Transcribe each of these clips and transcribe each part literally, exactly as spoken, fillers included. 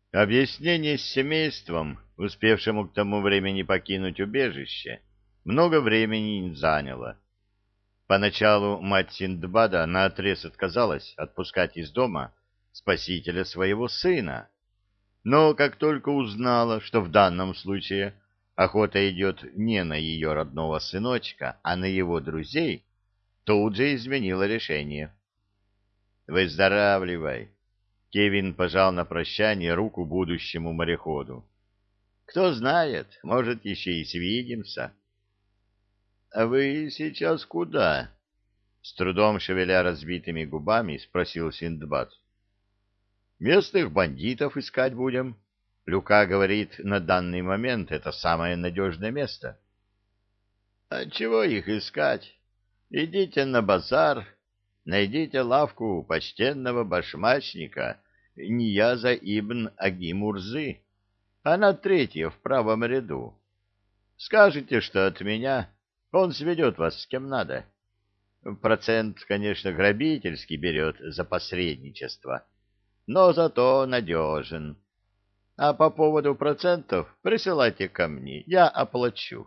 Объяснение с семейством, успевшему к тому времени покинуть убежище, много времени не заняло. Поначалу мать Синдбада наотрез отказалась отпускать из дома спасителя своего сына, но как только узнала, что в данном случае охота идет не на ее родного сыночка, а на его друзей, тут же изменила решение. «Выздоравливай!» — Кевин пожал на прощание руку будущему мореходу. «Кто знает, может, еще и свидимся». «А вы сейчас куда?» — с трудом шевеля разбитыми губами спросил Синдбад. «Местных бандитов искать будем. Люка говорит, на данный момент это самое надежное место». «А чего их искать? Идите на базар, найдите лавку почтенного башмачника Нияза ибн Аги-Мурзы. Она третья в правом ряду. Скажите, что от меня, он сведет вас с кем надо. Процент, конечно, грабительский берет за посредничество, но зато надежен. А по поводу процентов присылайте ко мне, я оплачу».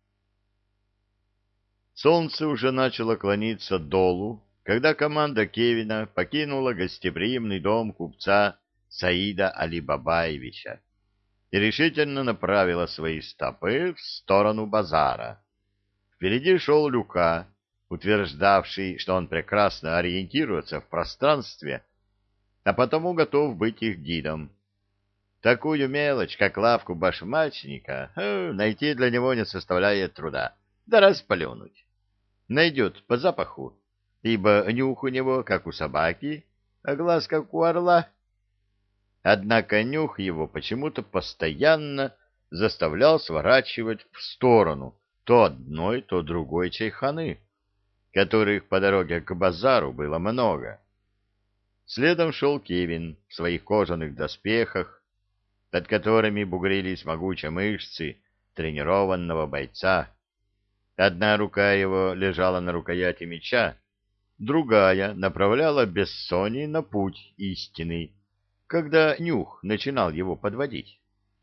Солнце уже начало клониться долу, когда команда Кевина покинула гостеприимный дом купца Саида Алибабаевича и решительно направила свои стопы в сторону базара. Впереди шел Люка, утверждавший, что он прекрасно ориентируется в пространстве, а потому готов быть их гидом. Такую мелочь, как лавку башмачника, найти для него не составляет труда, да расплюнуть. Найдет по запаху, ибо нюх у него, как у собаки, а глаз, как у орла. Однако нюх его почему-то постоянно заставлял сворачивать в сторону то одной, то другой чайханы, которых по дороге к базару было много. Следом шел Кевин в своих кожаных доспехах, под которыми бугрились могучие мышцы тренированного бойца. Одна рука его лежала на рукояти меча, другая направляла Бессони на путь истинный, когда нюх начинал его подводить.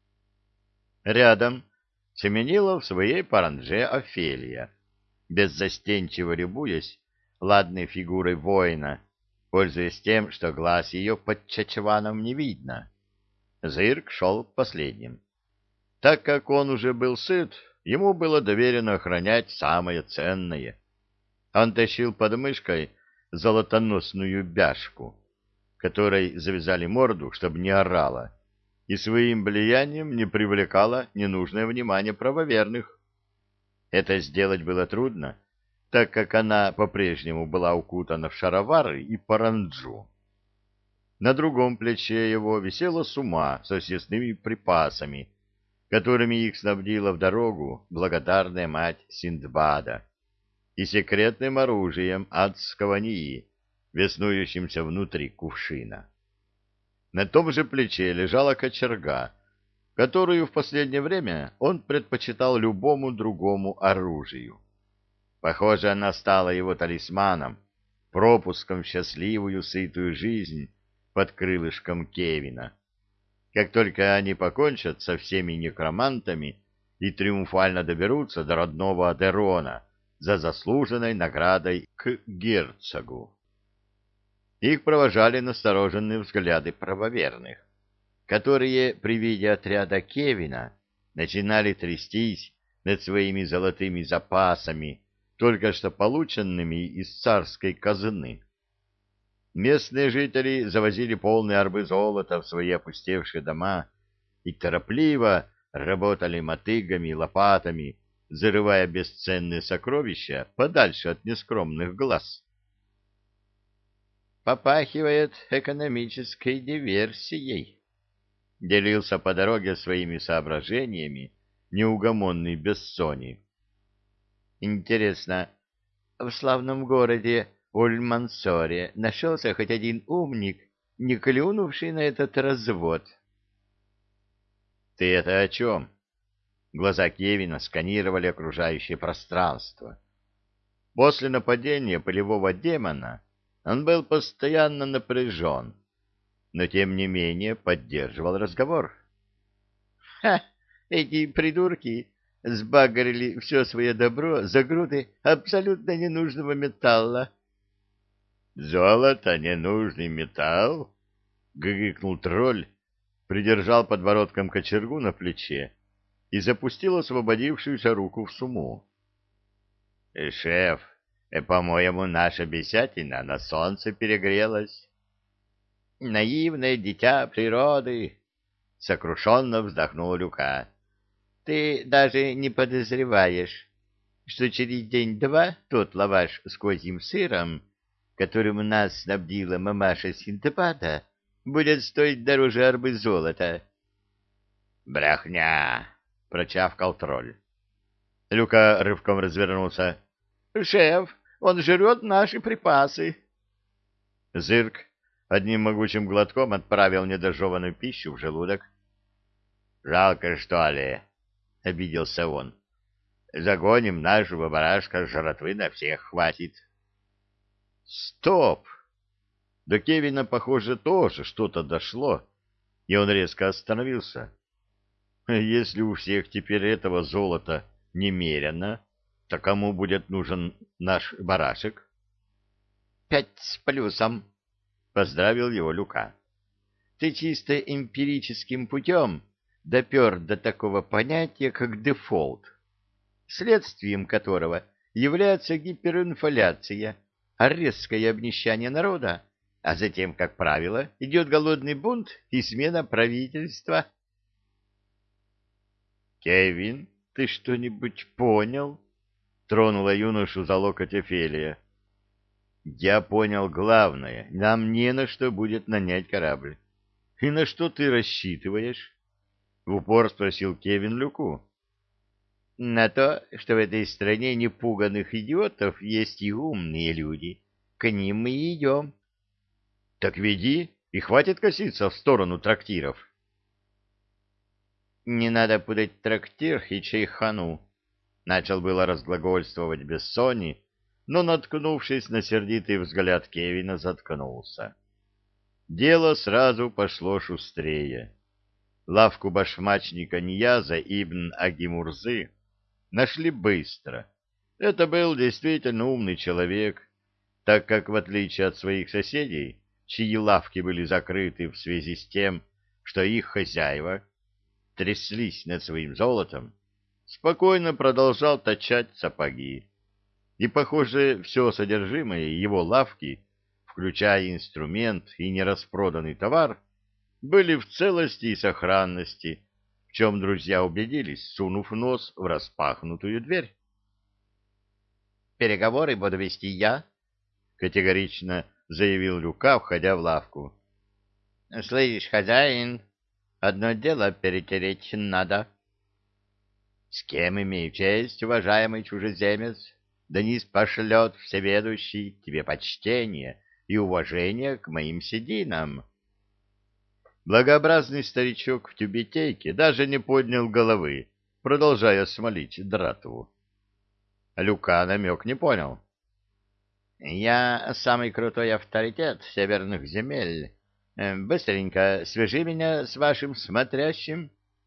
Рядом семенила в своей парандже Офелия, беззастенчиво любуясь ладной фигурой воина, пользуясь тем, что глаз ее под чачеваном не видно. Зырк шел последним. Так как он уже был сыт, ему было доверено охранять самое ценное. Он тащил под мышкой золотоносную бяшку, которой завязали морду, чтобы не орала, и своим влиянием не привлекала ненужное внимание правоверных. Это сделать было трудно, так как она по-прежнему была укутана в шаровары и паранджу. На другом плече его висела сума со съестными припасами, которыми их снабдила в дорогу благодарная мать Синдбада, и секретным оружием адского Нии, веснующимся внутри кувшина. На том же плече лежала кочерга, которую в последнее время он предпочитал любому другому оружию. Похоже, она стала его талисманом, пропуском в счастливую, сытую жизнь под крылышком Кевина. Как только они покончат со всеми некромантами и триумфально доберутся до родного Адерона за заслуженной наградой к герцогу. Их провожали настороженные взгляды правоверных, которые при виде отряда Кевина начинали трястись над своими золотыми запасами, только что полученными из царской казны. Местные жители завозили полные орбы золота в свои опустевшие дома и торопливо работали мотыгами и лопатами, зарывая бесценные сокровища подальше от нескромных глаз. «Попахивает экономической диверсией», — делился по дороге своими соображениями неугомонный Бессони. «Интересно, в славном городе Уль-Мансоре нашелся хоть один умник, не клюнувший на этот развод?» «Ты это о чем?» Глаза Кевина сканировали окружающее пространство. После нападения полевого демона он был постоянно напряжен. но тем не менее поддерживал разговор. — Ха! Эти придурки сбагрили все свое добро за груды абсолютно ненужного металла. — Золото — ненужный металл? — гыгыкнул тролль, придержал подбородком кочергу на плече и запустил освободившуюся руку в сумму. — Шеф, по-моему, наша бесятина на солнце перегрелась. — Наивное дитя природы! — сокрушенно вздохнул Люка. — Ты даже не подозреваешь, что через день-два тот лаваш с козьим сыром, которым нас снабдила мамаша Синдбада, будет стоить дороже арбы золота. — Брехня! — прочавкал тролль. Люка рывком развернулся. — Шеф, он жрет наши припасы. Зырк одним могучим глотком отправил недожеванную пищу в желудок. — Жалко, что ли? — обиделся он. — Загоним нашего барашка, жратвы на всех хватит. — Стоп! До Кевина, похоже, тоже что-то дошло, и он резко остановился. Если у всех теперь этого золота немерено, то кому будет нужен наш барашек? — Пять с плюсом, — поздравил его Люка. — Ты чисто эмпирическим путем допер до такого понятия, как дефолт, следствием которого является гиперинфляция, а резкое обнищание народа, а затем, как правило, идет голодный бунт и смена правительства. — Кевин, ты что-нибудь понял? — тронула юношу за локоть Офелия. — Я понял главное. Нам не на что будет нанять корабль. — И на что ты рассчитываешь? — в упор спросил Кевин Люку. — На то, что в этой стране непуганных идиотов есть и умные люди. К ним мы и идем. — Так веди, и хватит коситься в сторону трактиров. — Не надо путать трактир и чайхану. Начал было разглагольствовать Бессони, но, наткнувшись на сердитый взгляд Кевина, заткнулся. Дело сразу пошло шустрее. Лавку башмачника Нияза ибн Агимурзы нашли быстро. Это был действительно умный человек, так как, в отличие от своих соседей, чьи лавки были закрыты в связи с тем, что их хозяева тряслись над своим золотом, спокойно продолжал точать сапоги. И, похоже, все содержимое его лавки, включая инструмент и нераспроданный товар, были в целости и сохранности, в чем друзья убедились, сунув нос в распахнутую дверь. «Переговоры буду вести я», — категорично заявил Люка, входя в лавку. — Слышь, хозяин, одно дело перетереть надо. — С кем имею честь, уважаемый чужеземец? Да низ пошлет всеведущий тебе почтение и уважение к моим сединам. Благообразный старичок в тюбетейке даже не поднял головы, продолжая смолить дратву. Люка намек не понял. — Я самый крутой авторитет северных земель. Быстренько свяжи меня с вашим смотрящим.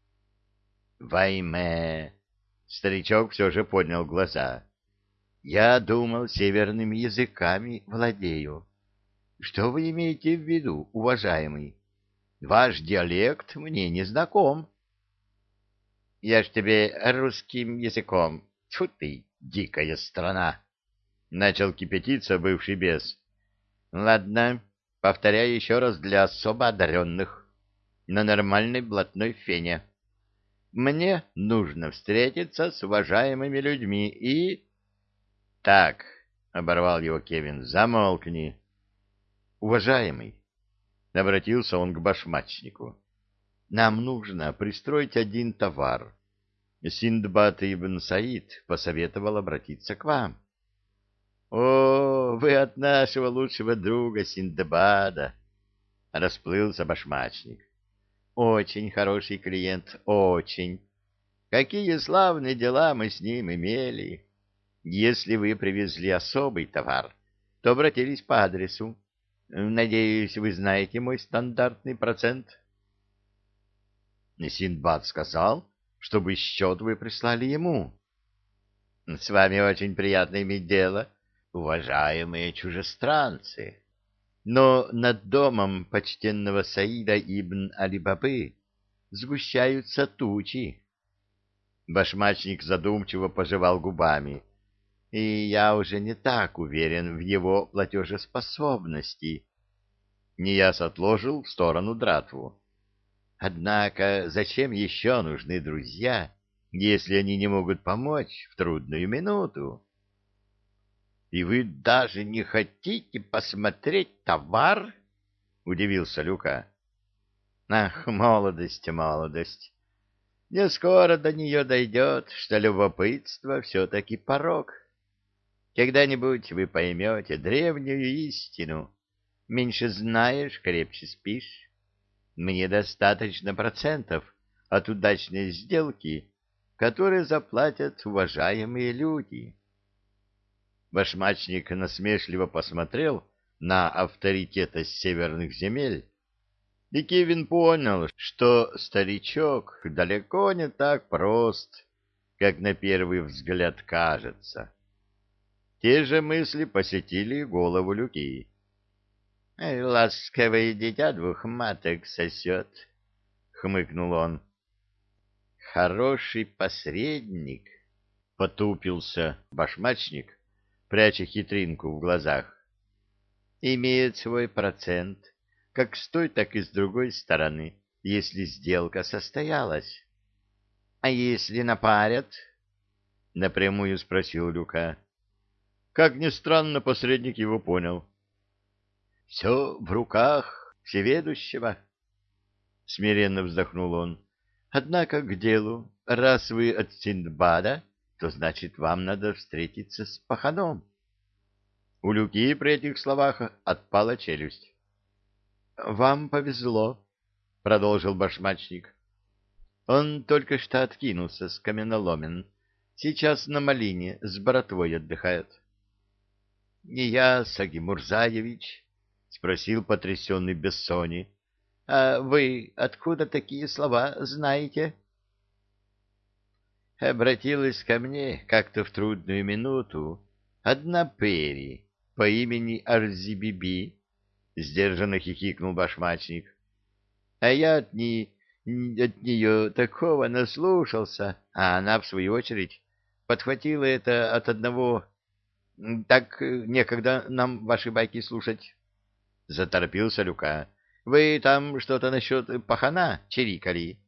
— Вайме! — старичок все же поднял глаза. — Я думал, северными языками владею. Что вы имеете в виду, уважаемый? Ваш диалект мне не знаком. — Я ж тебе русским языком. Тьфу ты, дикая страна! — начал кипятиться бывший бес. — Ладно, повторяю еще раз для особо одаренных. На нормальной блатной фене. Мне нужно встретиться с уважаемыми людьми и... — Так, — оборвал его Кевин, — замолкни. — Уважаемый, — обратился он к башмачнику, — нам нужно пристроить один товар. Синдбад ибн Саид посоветовал обратиться к вам. — О, вы от нашего лучшего друга Синдбада! — расплылся башмачник. — Очень хороший клиент, очень. Какие славные дела мы с ним имели. Если вы привезли особый товар, то обратились по адресу. Надеюсь, вы знаете мой стандартный процент? Синдбад сказал, чтобы счет вы прислали ему. С вами очень приятно иметь дело, уважаемые чужестранцы. Но над домом почтенного Саида ибн Али-Бабы сгущаются тучи. Башмачник задумчиво пожевал губами. И я уже не так уверен в его платежеспособности. Нияз отложил в сторону дратву. Однако зачем еще нужны друзья, если они не могут помочь в трудную минуту? — И вы даже не хотите посмотреть товар? — удивился Люка. — Ах, молодость, молодость! Не скоро до нее дойдет, что любопытство все-таки порок. Когда-нибудь вы поймете древнюю истину. Меньше знаешь, крепче спишь. Мне достаточно процентов от удачной сделки, которые заплатят уважаемые люди. Башмачник насмешливо посмотрел на авторитета северных земель, и Кевин понял, что старичок далеко не так прост, как на первый взгляд кажется. Те же мысли посетили голову Люки. — Ласковое дитя двух маток сосет, — хмыкнул он. — Хороший посредник, — потупился башмачник, пряча хитринку в глазах. — Имеет свой процент, как с той, так и с другой стороны, если сделка состоялась. — А если напарят? — напрямую спросил Люка. Как ни странно, посредник его понял. — Все в руках всеведущего, — смиренно вздохнул он. — Однако к делу. Раз вы от Синдбада, то значит, вам надо встретиться с паханом. У Люки при этих словах отпала челюсть. — Вам повезло, — продолжил башмачник. — Он только что откинулся с каменоломен. Сейчас на малине с братвой отдыхает. — Не я, Саги Мурзаевич, — спросил потрясенный Бессони. — А вы откуда такие слова знаете? Обратилась ко мне как-то в трудную минуту одна пери по имени Арзибиби, — сдержанно хихикнул башмачник. — А я от, не, от нее такого наслушался, а она, в свою очередь, подхватила это от одного... — Так некогда нам ваши байки слушать, — заторопился Люка. — Вы там что-то насчет пахана чирикали.